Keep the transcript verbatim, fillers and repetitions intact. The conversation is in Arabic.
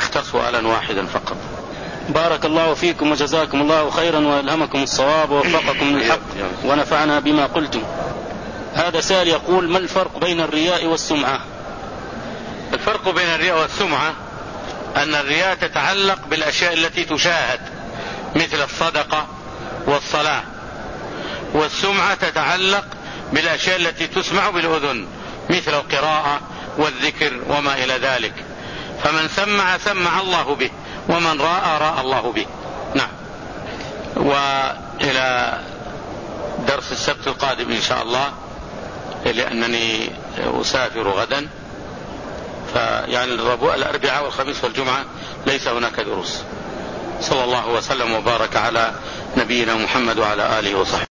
اختر سؤالا واحدا فقط. بارك الله فيكم وجزاكم الله خيرا وألهمكم الصواب ووفقكم للحق ونفعنا بما قلتم. هذا سائل يقول: ما الفرق بين الرياء والسمعة؟ الفرق بين الرياء والسمعة أن الرياء تتعلق بالأشياء التي تشاهد مثل الصدقة والصلاة، والسمعة تتعلق بالأشياء التي تسمع بالأذن مثل القراءة والذكر وما إلى ذلك. فمن سمع سمع الله به، ومن رأى رأى الله به. نعم. وإلى درس السبت القادم إن شاء الله، لأنني أسافر غدا، فيعني الربوع الأربعاء والخميس والجمعة ليس هناك دروس. صلى الله وسلم وبارك على نبينا محمد وعلى آله وصحبه.